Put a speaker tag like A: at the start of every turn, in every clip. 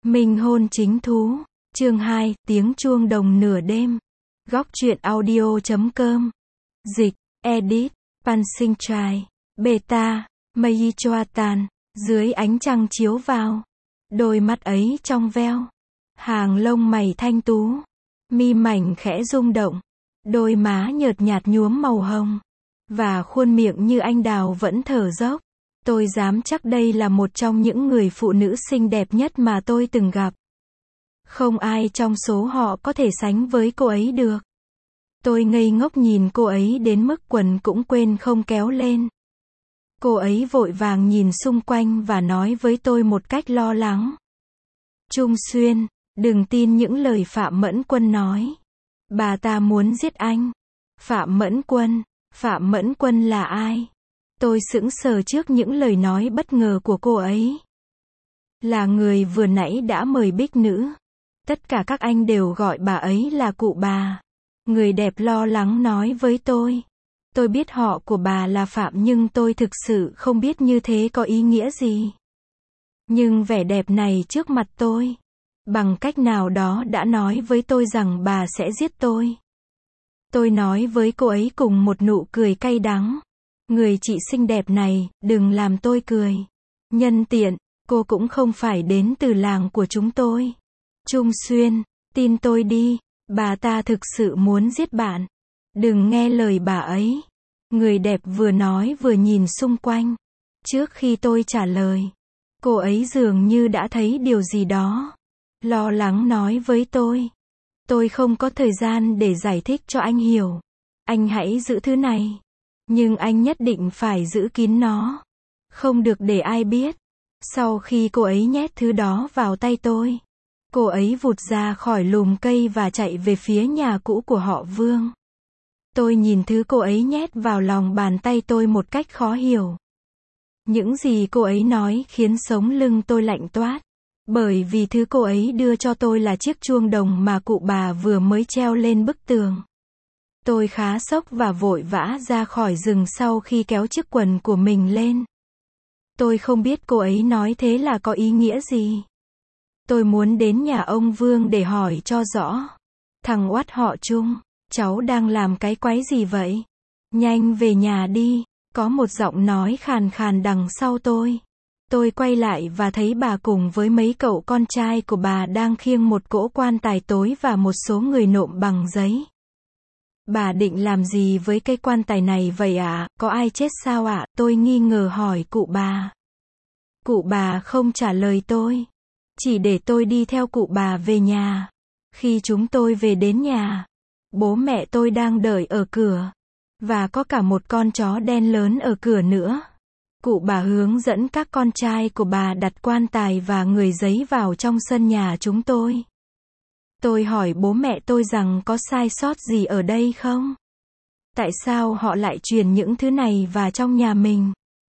A: Minh hôn chính thú. Chương 2, tiếng chuông đồng nửa đêm. Góc truyện audio.com. Dịch, edit, Pansinh Trai, Beta, Mây Choatan. Dưới ánh trăng chiếu vào. Đôi mắt ấy trong veo. Hàng lông mày thanh tú. Mi mảnh khẽ rung động. Đôi má nhợt nhạt nhuốm màu hồng. Và khuôn miệng như anh đào vẫn thở dốc. Tôi dám chắc đây là một trong những người phụ nữ xinh đẹp nhất mà tôi từng gặp. Không ai trong số họ có thể sánh với cô ấy được. Tôi ngây ngốc nhìn cô ấy đến mức quần cũng quên không kéo lên. Cô ấy vội vàng nhìn xung quanh và nói với tôi một cách lo lắng. Trung Xuyên, đừng tin những lời Phạm Mẫn Quân nói. Bà ta muốn giết anh. Phạm Mẫn Quân? Phạm Mẫn Quân là ai? Tôi sững sờ trước những lời nói bất ngờ của cô ấy. Là người vừa nãy đã mời Bích Nữ. Tất cả các anh đều gọi bà ấy là cụ bà. Người đẹp lo lắng nói với tôi. Tôi biết họ của bà là Phạm nhưng tôi thực sự không biết như thế có ý nghĩa gì. Nhưng vẻ đẹp này trước mặt tôi, bằng cách nào đó đã nói với tôi rằng bà sẽ giết tôi. Tôi nói với cô ấy cùng một nụ cười cay đắng. Người chị xinh đẹp này, đừng làm tôi cười. Nhân tiện, cô cũng không phải đến từ làng của chúng tôi. Trung Xuyên, tin tôi đi, bà ta thực sự muốn giết bạn. Đừng nghe lời bà ấy. Người đẹp vừa nói vừa nhìn xung quanh. Trước khi tôi trả lời, cô ấy dường như đã thấy điều gì đó. Lo lắng nói với tôi. Tôi không có thời gian để giải thích cho anh hiểu. Anh hãy giữ thứ này. Nhưng anh nhất định phải giữ kín nó. Không được để ai biết. Sau khi cô ấy nhét thứ đó vào tay tôi, cô ấy vụt ra khỏi lùm cây và chạy về phía nhà cũ của họ Vương. Tôi nhìn thứ cô ấy nhét vào lòng bàn tay tôi một cách khó hiểu. Những gì cô ấy nói khiến sống lưng tôi lạnh toát. Bởi vì thứ cô ấy đưa cho tôi là chiếc chuông đồng mà cụ bà vừa mới treo lên bức tường. Tôi khá sốc và vội vã ra khỏi rừng sau khi kéo chiếc quần của mình lên. Tôi không biết cô ấy nói thế là có ý nghĩa gì. Tôi muốn đến nhà ông Vương để hỏi cho rõ. Thằng oát họ Trung, cháu đang làm cái quái gì vậy? Nhanh về nhà đi, có một giọng nói khàn khàn đằng sau tôi. Tôi quay lại và thấy bà cùng với mấy cậu con trai của bà đang khiêng một cỗ quan tài tối và một số người nộm bằng giấy. Bà định làm gì với cái quan tài này vậy ạ? Có ai chết sao ạ? Tôi nghi ngờ hỏi cụ bà. Cụ bà không trả lời tôi. Chỉ để tôi đi theo cụ bà về nhà. Khi chúng tôi về đến nhà, bố mẹ tôi đang đợi ở cửa. Và có cả một con chó đen lớn ở cửa nữa. Cụ bà hướng dẫn các con trai của bà đặt quan tài và người giấy vào trong sân nhà chúng tôi. Tôi hỏi bố mẹ tôi rằng có sai sót gì ở đây không? Tại sao họ lại truyền những thứ này vào trong nhà mình?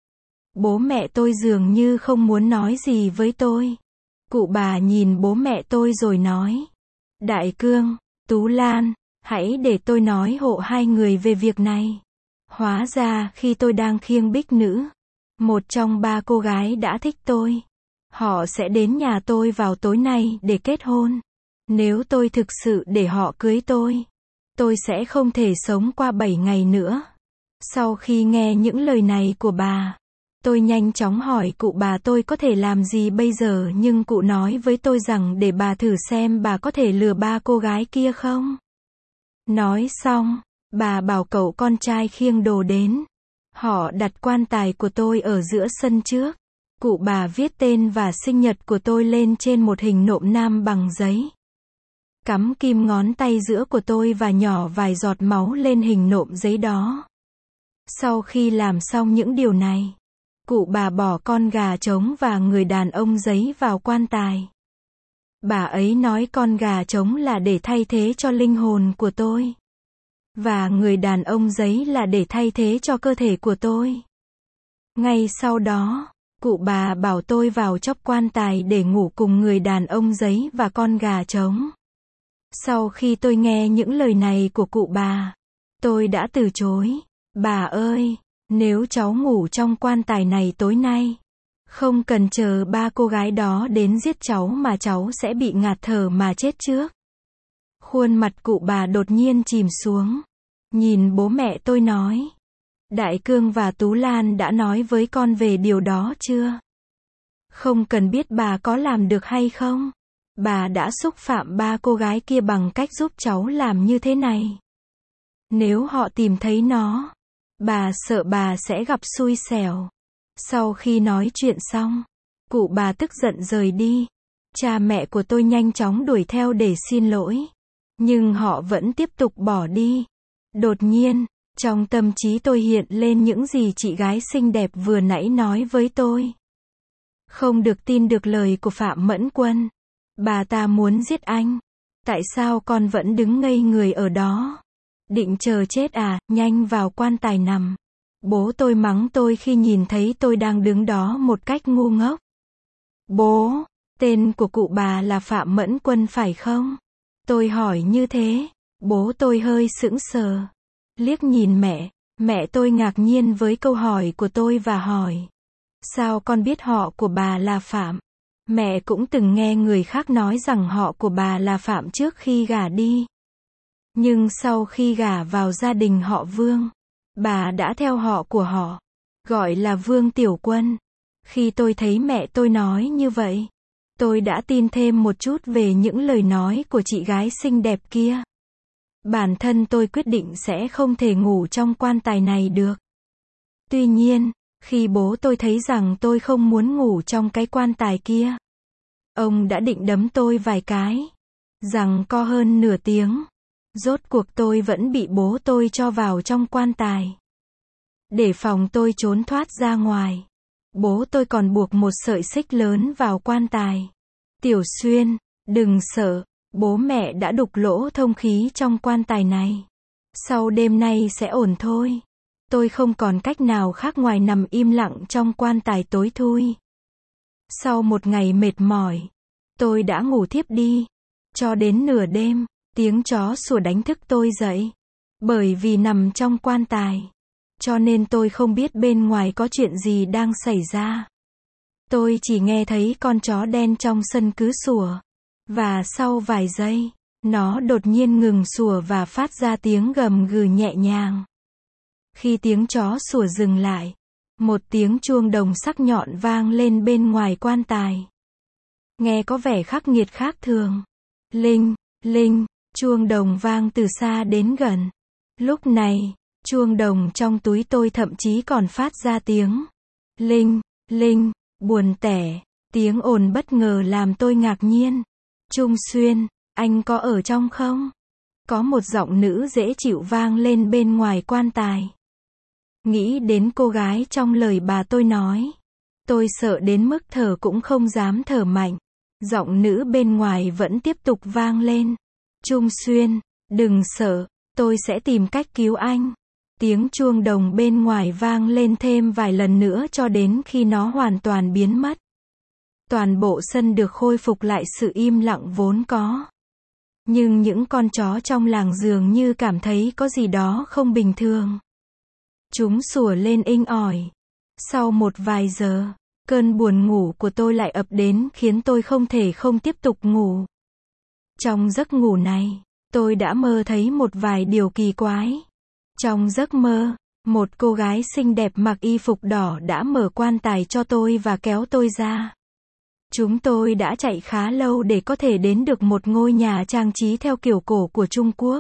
A: Bố mẹ tôi dường như không muốn nói gì với tôi. Cụ bà nhìn bố mẹ tôi rồi nói. Đại Cương, Tú Lan, hãy để tôi nói hộ hai người về việc này. Hóa ra khi tôi đang khiêng Bích Nữ, một trong ba cô gái đã thích tôi. Họ sẽ đến nhà tôi vào tối nay để kết hôn. Nếu tôi thực sự để họ cưới tôi sẽ không thể sống qua 7 ngày nữa. Sau khi nghe những lời này của bà, tôi nhanh chóng hỏi cụ bà tôi có thể làm gì bây giờ, nhưng cụ nói với tôi rằng để bà thử xem bà có thể lừa ba cô gái kia không. Nói xong, bà bảo cậu con trai khiêng đồ đến. Họ đặt quan tài của tôi ở giữa sân trước. Cụ bà viết tên và sinh nhật của tôi lên trên một hình nộm nam bằng giấy. Cắm kim ngón tay giữa của tôi và nhỏ vài giọt máu lên hình nộm giấy đó. Sau khi làm xong những điều này, cụ bà bỏ con gà trống và người đàn ông giấy vào quan tài. Bà ấy nói con gà trống là để thay thế cho linh hồn của tôi. Và người đàn ông giấy là để thay thế cho cơ thể của tôi. Ngay sau đó, cụ bà bảo tôi vào chóp quan tài để ngủ cùng người đàn ông giấy và con gà trống. Sau khi tôi nghe những lời này của cụ bà, tôi đã từ chối. Bà ơi, nếu cháu ngủ trong quan tài này tối nay, Không cần chờ ba cô gái đó đến giết cháu mà cháu sẽ bị ngạt thở mà chết trước. Khuôn mặt cụ bà đột nhiên chìm xuống. Nhìn bố mẹ tôi nói. Đại Cương và Tú Lan đã nói với con về điều đó chưa? Không cần biết bà có làm được hay không. Bà đã xúc phạm ba cô gái kia bằng cách giúp cháu làm như thế này. Nếu họ tìm thấy nó, bà sợ bà sẽ gặp xui xẻo. Sau khi nói chuyện xong, cụ bà tức giận rời đi. Cha mẹ của tôi nhanh chóng đuổi theo để xin lỗi. Nhưng họ vẫn tiếp tục bỏ đi. Đột nhiên, trong tâm trí tôi hiện lên những gì chị gái xinh đẹp vừa nãy nói với tôi. Không được tin được lời của Phạm Mẫn Quân. Bà ta muốn giết anh. Tại sao con vẫn đứng ngây người ở đó? Định chờ chết à, nhanh vào quan tài nằm. Bố tôi mắng tôi khi nhìn thấy tôi đang đứng đó một cách ngu ngốc. Bố, tên của cụ bà là Phạm Mẫn Quân phải không? Tôi hỏi như thế. Bố tôi hơi sững sờ. Liếc nhìn mẹ tôi ngạc nhiên với câu hỏi của tôi và hỏi. Sao con biết họ của bà là Phạm? Mẹ cũng từng nghe người khác nói rằng họ của bà là Phạm trước khi gả đi. Nhưng sau khi gả vào gia đình họ Vương, bà đã theo họ của họ, gọi là Vương Tiểu Quân. Khi tôi thấy mẹ tôi nói như vậy, tôi đã tin thêm một chút về những lời nói của chị gái xinh đẹp kia. Bản thân tôi quyết định sẽ không thể ngủ trong quan tài này được. Tuy nhiên, khi bố tôi thấy rằng tôi không muốn ngủ trong cái quan tài kia, ông đã định đấm tôi vài cái. Giằng co hơn nửa tiếng. Rốt cuộc tôi vẫn bị bố tôi cho vào trong quan tài. Để phòng tôi trốn thoát ra ngoài, bố tôi còn buộc một sợi xích lớn vào quan tài. Tiểu Xuyên, đừng sợ, bố mẹ đã đục lỗ thông khí trong quan tài này. Sau đêm nay sẽ ổn thôi. Tôi không còn cách nào khác ngoài nằm im lặng trong quan tài tối thui. Sau một ngày mệt mỏi, tôi đã ngủ thiếp đi. Cho đến nửa đêm, tiếng chó sủa đánh thức tôi dậy. Bởi vì nằm trong quan tài, cho nên tôi không biết bên ngoài có chuyện gì đang xảy ra. Tôi chỉ nghe thấy con chó đen trong sân cứ sủa. Và sau vài giây, nó đột nhiên ngừng sủa và phát ra tiếng gầm gừ nhẹ nhàng. Khi tiếng chó sủa dừng lại, một tiếng chuông đồng sắc nhọn vang lên bên ngoài quan tài. Nghe có vẻ khắc nghiệt khác thường. Linh, linh, chuông đồng vang từ xa đến gần. Lúc này, chuông đồng trong túi tôi thậm chí còn phát ra tiếng linh, linh, buồn tẻ. Tiếng ồn bất ngờ làm tôi ngạc nhiên. Trung Xuyên, anh có ở trong không? Có một giọng nữ dễ chịu vang lên bên ngoài quan tài. Nghĩ đến cô gái trong lời bà tôi nói, tôi sợ đến mức thở cũng không dám thở mạnh. Giọng nữ bên ngoài vẫn tiếp tục vang lên. Trung Xuyên, đừng sợ, tôi sẽ tìm cách cứu anh. Tiếng chuông đồng bên ngoài vang lên thêm vài lần nữa cho đến khi nó hoàn toàn biến mất. Toàn bộ sân được khôi phục lại sự im lặng vốn có. Nhưng những con chó trong làng dường như cảm thấy có gì đó không bình thường. Chúng sủa lên inh ỏi. Sau một vài giờ, cơn buồn ngủ của tôi lại ập đến khiến tôi không thể không tiếp tục ngủ. Trong giấc ngủ này, tôi đã mơ thấy một vài điều kỳ quái. Trong giấc mơ, một cô gái xinh đẹp mặc y phục đỏ đã mở quan tài cho tôi và kéo tôi ra. Chúng tôi đã chạy khá lâu để có thể đến được một ngôi nhà trang trí theo kiểu cổ của Trung Quốc.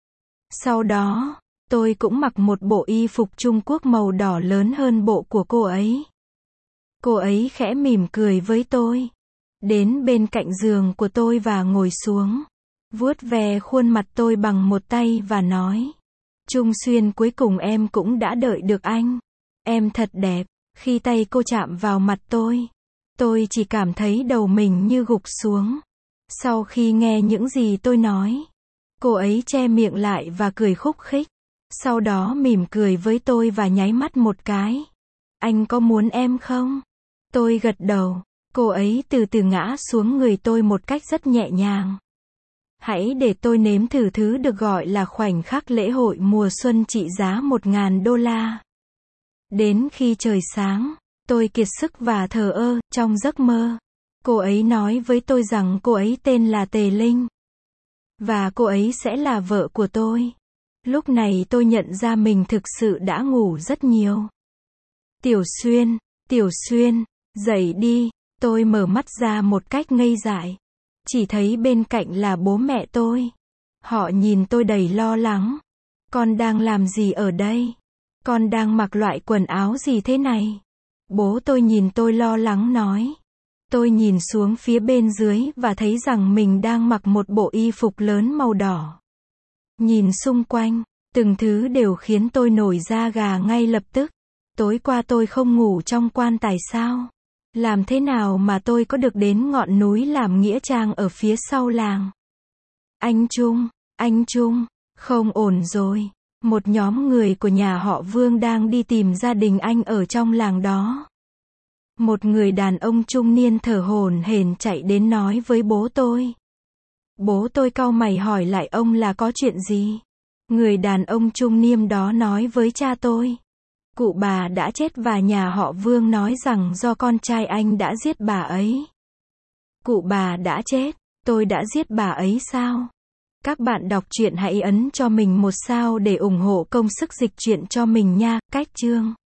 A: Sau đó, tôi cũng mặc một bộ y phục Trung Quốc màu đỏ lớn hơn bộ của cô ấy. Cô ấy khẽ mỉm cười với tôi. Đến bên cạnh giường của tôi và ngồi xuống. Vuốt ve khuôn mặt tôi bằng một tay và nói. Trung Xuyên, cuối cùng em cũng đã đợi được anh. Em thật đẹp. Khi tay cô chạm vào mặt tôi chỉ cảm thấy đầu mình như gục xuống. Sau khi nghe những gì tôi nói, cô ấy che miệng lại và cười khúc khích. Sau đó mỉm cười với tôi và nháy mắt một cái. Anh có muốn em không? Tôi gật đầu. Cô ấy từ từ ngã xuống người tôi một cách rất nhẹ nhàng. Hãy để tôi nếm thử thứ được gọi là khoảnh khắc lễ hội mùa xuân trị giá $1.000. Đến khi trời sáng, Tôi kiệt sức và thờ ơ, trong giấc mơ. Cô ấy nói với tôi rằng cô ấy tên là Tề Linh. Và cô ấy sẽ là vợ của tôi. Lúc này tôi nhận ra mình thực sự đã ngủ rất nhiều. Tiểu Xuyên, dậy đi. Tôi mở mắt ra một cách ngây dại. Chỉ thấy bên cạnh là bố mẹ tôi. Họ nhìn tôi đầy lo lắng. Con đang làm gì ở đây? Con đang mặc loại quần áo gì thế này? Bố tôi nhìn tôi lo lắng nói. Tôi nhìn xuống phía bên dưới và thấy rằng mình đang mặc một bộ y phục lớn màu đỏ. Nhìn xung quanh, từng thứ đều khiến tôi nổi da gà ngay lập tức. Tối qua tôi không ngủ trong quan tài sao? Làm thế nào mà tôi có được đến ngọn núi làm nghĩa trang ở phía sau làng? Anh Trung, không ổn rồi. Một nhóm người của nhà họ Vương đang đi tìm gia đình anh ở trong làng đó. Một người đàn ông trung niên thở hổn hển chạy đến nói với bố tôi. Bố tôi cau mày hỏi lại ông là có chuyện gì? Người đàn ông trung niên đó nói với cha tôi. Cụ bà đã chết và nhà họ Vương nói rằng do con trai anh đã giết bà ấy. Cụ bà đã chết, tôi đã giết bà ấy sao? Các bạn đọc truyện hãy ấn cho mình một sao để ủng hộ công sức dịch truyện cho mình nha. Cách chương